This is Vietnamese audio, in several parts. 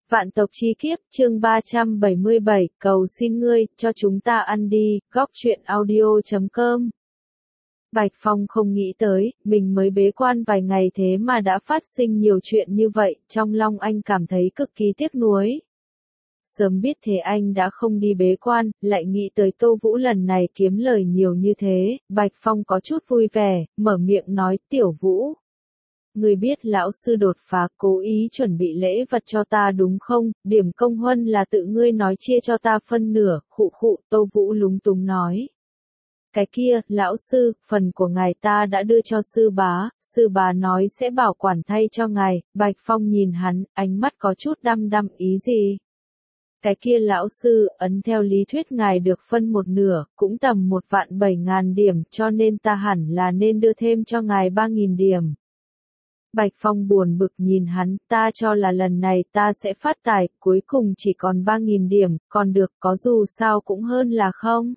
Vạn tộc chi kiếp, chương 377, cầu xin ngươi, cho chúng ta ăn đi, góc truyện audio.com. Bạch Phong không nghĩ tới, mình mới bế quan vài ngày thế mà đã phát sinh nhiều chuyện như vậy, trong lòng anh cảm thấy cực kỳ tiếc nuối. Sớm biết thế anh đã không đi bế quan, lại nghĩ tới Tô Vũ lần này kiếm lời nhiều như thế, Bạch Phong có chút vui vẻ, mở miệng nói, Tiểu Vũ. Ngươi biết lão sư đột phá cố ý chuẩn bị lễ vật cho ta đúng không, điểm công huân là tự ngươi nói chia cho ta phân nửa, khụ, Tô Vũ lúng túng nói. Cái kia, lão sư, phần của ngài ta đã đưa cho sư bá nói sẽ bảo quản thay cho ngài, Bạch Phong nhìn hắn, ánh mắt có chút đăm ý gì. Cái kia lão sư, ấn theo lý thuyết ngài được phân một nửa, cũng tầm 1.700.000 điểm, cho nên ta hẳn là nên đưa thêm cho ngài 3.000 điểm. Bạch Phong buồn bực nhìn hắn, ta cho là lần này ta sẽ phát tài, cuối cùng chỉ còn 3.000 điểm, còn được, có dù sao cũng hơn là không.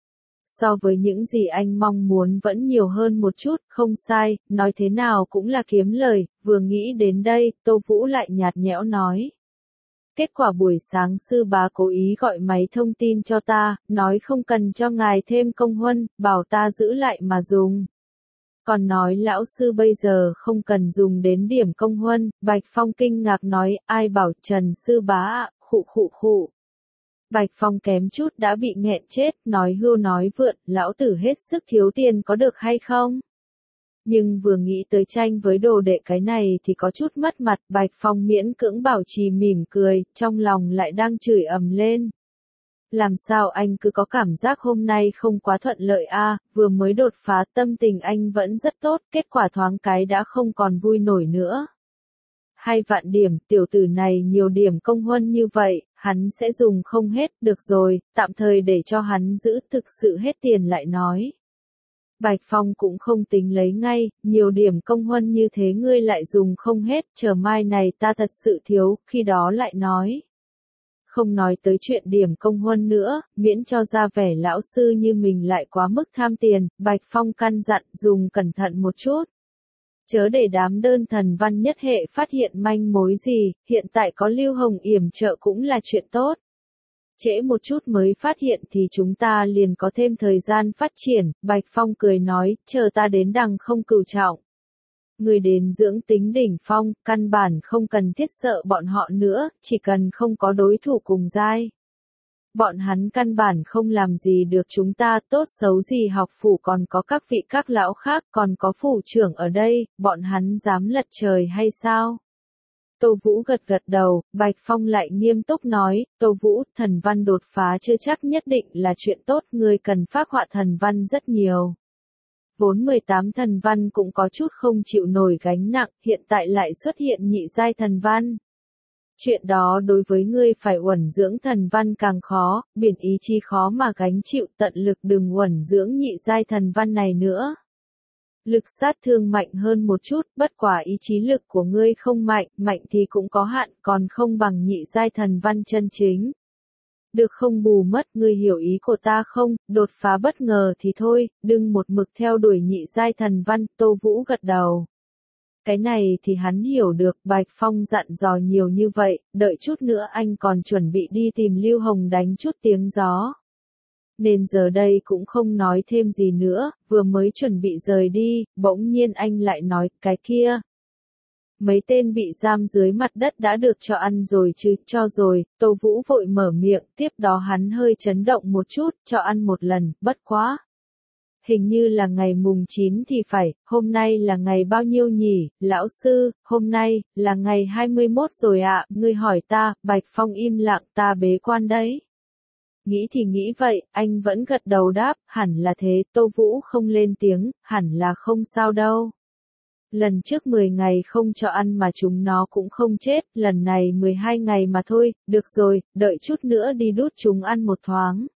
So với những gì anh mong muốn vẫn nhiều hơn một chút, không sai, nói thế nào cũng là kiếm lời, vừa nghĩ đến đây, Tô Vũ lại nhạt nhẽo nói. Kết quả buổi sáng sư bá cố ý gọi máy thông tin cho ta, nói không cần cho ngài thêm công huân, bảo ta giữ lại mà dùng. Còn nói lão sư bây giờ không cần dùng đến điểm công huân, Bạch Phong kinh ngạc nói, ai bảo Trần sư bá ạ, khụ. Bạch Phong kém chút đã bị nghẹn chết, nói hưu nói vượn, lão tử hết sức thiếu tiền có được hay không? Nhưng vừa nghĩ tới tranh với đồ đệ cái này thì có chút mất mặt, Bạch Phong miễn cưỡng bảo trì mỉm cười, trong lòng lại đang chửi ầm lên. Làm sao anh cứ có cảm giác hôm nay không quá thuận lợi a, vừa mới đột phá tâm tình anh vẫn rất tốt, kết quả thoáng cái đã không còn vui nổi nữa. 2.000.000 điểm, tiểu tử này nhiều điểm công huân như vậy, hắn sẽ dùng không hết, được rồi, tạm thời để cho hắn giữ thực sự hết tiền lại nói. Bạch Phong cũng không tính lấy ngay, nhiều điểm công huân như thế ngươi lại dùng không hết, chờ mai này ta thật sự thiếu, khi đó lại nói. Không nói tới chuyện điểm công huân nữa, miễn cho ra vẻ lão sư như mình lại quá mức tham tiền, Bạch Phong căn dặn dùng cẩn thận một chút. Chớ để đám đơn thần văn nhất hệ phát hiện manh mối gì, hiện tại có Lưu Hồng yểm trợ cũng là chuyện tốt. Trễ một chút mới phát hiện thì chúng ta liền có thêm thời gian phát triển, Bạch Phong cười nói, chờ ta đến đằng không cửu trọng. Người đến dưỡng tính đỉnh phong, căn bản không cần thiết sợ bọn họ nữa, chỉ cần không có đối thủ cùng giai. Bọn hắn căn bản không làm gì được chúng ta, tốt xấu gì học phủ còn có các vị các lão khác, còn có phủ trưởng ở đây, bọn hắn dám lật trời hay sao? Tô Vũ gật đầu, Bạch Phong lại nghiêm túc nói, Tô Vũ, thần văn đột phá chưa chắc nhất định là chuyện tốt, ngươi cần phác họa thần văn rất nhiều. Vốn 18 thần văn cũng có chút không chịu nổi gánh nặng, hiện tại lại xuất hiện nhị giai thần văn. Chuyện đó đối với ngươi phải uẩn dưỡng thần văn càng khó, biển ý chí khó mà gánh chịu, tận lực đừng uẩn dưỡng nhị giai thần văn này nữa. Lực sát thương mạnh hơn một chút, bất quả ý chí lực của ngươi không mạnh, mạnh thì cũng có hạn, còn không bằng nhị giai thần văn chân chính. Được không bù mất, ngươi hiểu ý của ta không, đột phá bất ngờ thì thôi, đừng một mực theo đuổi nhị giai thần văn, Tô Vũ gật đầu. Cái này thì hắn hiểu được, Bạch Phong dặn dò nhiều như vậy, đợi chút nữa anh còn chuẩn bị đi tìm Lưu Hồng đánh chút tiếng gió. Nên giờ đây cũng không nói thêm gì nữa, vừa mới chuẩn bị rời đi, bỗng nhiên anh lại nói, cái kia. Mấy tên bị giam dưới mặt đất đã được cho ăn rồi chứ, cho rồi, Tô Vũ vội mở miệng, tiếp đó hắn hơi chấn động một chút, cho ăn một lần, bất quá. Hình như là ngày mùng 9 thì phải, hôm nay là ngày bao nhiêu nhỉ, lão sư, hôm nay, là ngày 21 rồi ạ, ngươi hỏi ta, Bạch Phong im lặng, ta bế quan đấy. Nghĩ thì nghĩ vậy, anh vẫn gật đầu đáp, hẳn là thế, Tô Vũ không lên tiếng, hẳn là không sao đâu. Lần trước 10 ngày không cho ăn mà chúng nó cũng không chết, lần này 12 ngày mà thôi, được rồi, đợi chút nữa đi đút chúng ăn một thoáng.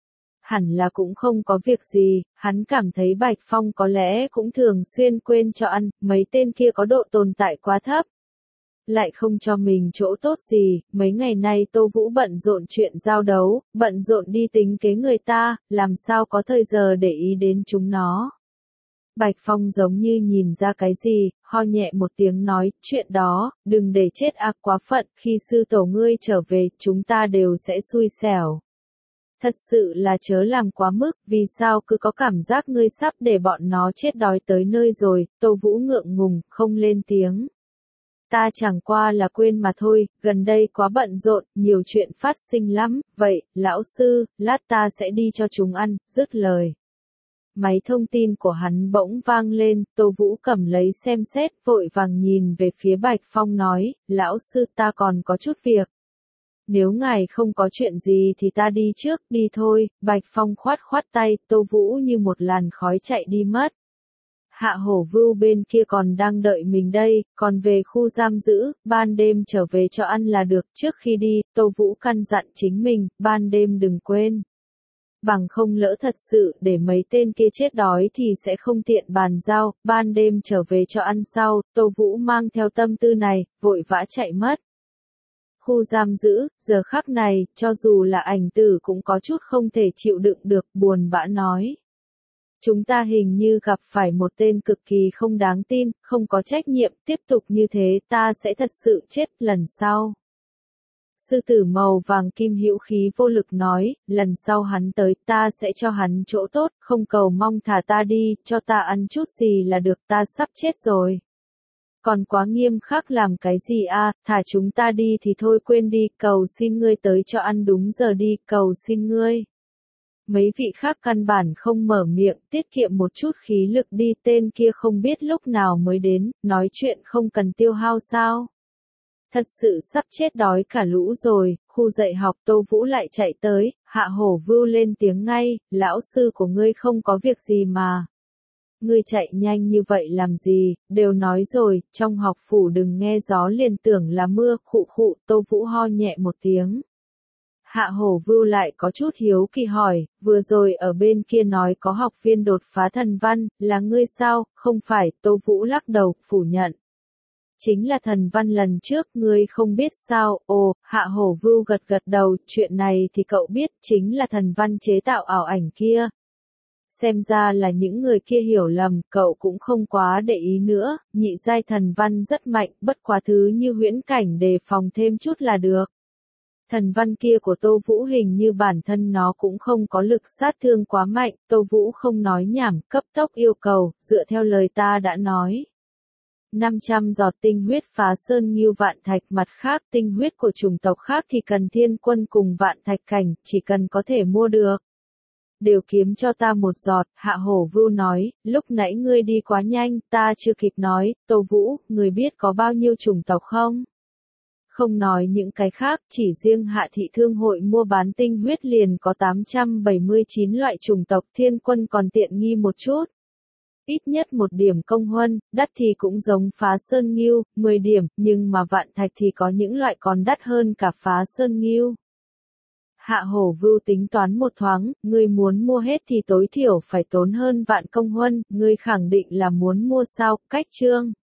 Hẳn là cũng không có việc gì, hắn cảm thấy Bạch Phong có lẽ cũng thường xuyên quên cho ăn, mấy tên kia có độ tồn tại quá thấp. Lại không cho mình chỗ tốt gì, mấy ngày nay Tô Vũ bận rộn chuyện giao đấu, bận rộn đi tính kế người ta, làm sao có thời giờ để ý đến chúng nó. Bạch Phong giống như nhìn ra cái gì, ho nhẹ một tiếng nói, chuyện đó, đừng để chết ác quá phận, khi sư tổ ngươi trở về, chúng ta đều sẽ xui xẻo. Thật sự là chớ làm quá mức, vì sao cứ có cảm giác ngươi sắp để bọn nó chết đói tới nơi rồi, Tô Vũ ngượng ngùng, không lên tiếng. Ta chẳng qua là quên mà thôi, gần đây quá bận rộn, nhiều chuyện phát sinh lắm, vậy, lão sư, lát ta sẽ đi cho chúng ăn, dứt lời. Máy thông tin của hắn bỗng vang lên, Tô Vũ cầm lấy xem xét, vội vàng nhìn về phía Bạch Phong nói, lão sư ta còn có chút việc. Nếu ngài không có chuyện gì thì ta đi trước, đi thôi, Bạch Phong khoát khoát tay, Tô Vũ như một làn khói chạy đi mất. Hạ Hổ Vưu bên kia còn đang đợi mình đây, còn về khu giam giữ, ban đêm trở về cho ăn là được, trước khi đi, Tô Vũ căn dặn chính mình, ban đêm đừng quên. Bằng không lỡ thật sự để mấy tên kia chết đói thì sẽ không tiện bàn giao, ban đêm trở về cho ăn sau, Tô Vũ mang theo tâm tư này, vội vã chạy mất. Khu giam giữ, giờ khắc này, cho dù là ảnh tử cũng có chút không thể chịu đựng được, buồn bã nói. Chúng ta hình như gặp phải một tên cực kỳ không đáng tin, không có trách nhiệm, tiếp tục như thế ta sẽ thật sự chết lần sau. Sư tử màu vàng kim hữu khí vô lực nói, lần sau hắn tới ta sẽ cho hắn chỗ tốt, không cầu mong thả ta đi, cho ta ăn chút gì là được, ta sắp chết rồi. Còn quá nghiêm khắc làm cái gì a? Thả chúng ta đi thì thôi, quên đi, cầu xin ngươi tới cho ăn đúng giờ đi, cầu xin ngươi. Mấy vị khác căn bản không mở miệng, tiết kiệm một chút khí lực đi, tên kia không biết lúc nào mới đến, nói chuyện không cần tiêu hao sao. Thật sự sắp chết đói cả lũ rồi, khu dạy học Tô Vũ lại chạy tới, Hạ Hổ Vưu lên tiếng ngay, lão sư của ngươi không có việc gì mà. Ngươi chạy nhanh như vậy làm gì, đều nói rồi, trong học phủ đừng nghe gió liền tưởng là mưa, khụ khụ, Tô Vũ ho nhẹ một tiếng. Hạ Hổ Vưu lại có chút hiếu kỳ hỏi, vừa rồi ở bên kia nói có học viên đột phá thần văn, là ngươi sao, không phải, Tô Vũ lắc đầu, phủ nhận. Chính là thần văn lần trước, ngươi không biết sao, ồ, Hạ Hổ Vưu gật gật đầu, chuyện này thì cậu biết, chính là thần văn chế tạo ảo ảnh kia. Xem ra là những người kia hiểu lầm, cậu cũng không quá để ý nữa, nhị giai thần văn rất mạnh, bất quá thứ như huyễn cảnh đề phòng thêm chút là được. Thần văn kia của Tô Vũ hình như bản thân nó cũng không có lực sát thương quá mạnh, Tô Vũ không nói nhảm, cấp tốc yêu cầu, dựa theo lời ta đã nói. 500 giọt tinh huyết phá sơn ngưu vạn thạch, mặt khác tinh huyết của chủng tộc khác thì cần thiên quân cùng vạn thạch cảnh, chỉ cần có thể mua được. Đều kiếm cho ta một giọt, Hạ Hổ Vưu nói, lúc nãy ngươi đi quá nhanh, ta chưa kịp nói, Tô Vũ, ngươi biết có bao nhiêu chủng tộc không? Không nói những cái khác, chỉ riêng Hạ Thị Thương hội mua bán tinh huyết liền có 879 loại chủng tộc, thiên quân còn tiện nghi một chút. Ít nhất 1 điểm công huân, đắt thì cũng giống phá sơn ngưu, 10 điểm, nhưng mà vạn thạch thì có những loại còn đắt hơn cả phá sơn ngưu. Hạ Hổ Vưu tính toán một thoáng, ngươi muốn mua hết thì tối thiểu phải tốn hơn vạn công huân, ngươi khẳng định là muốn mua sao, cách chương.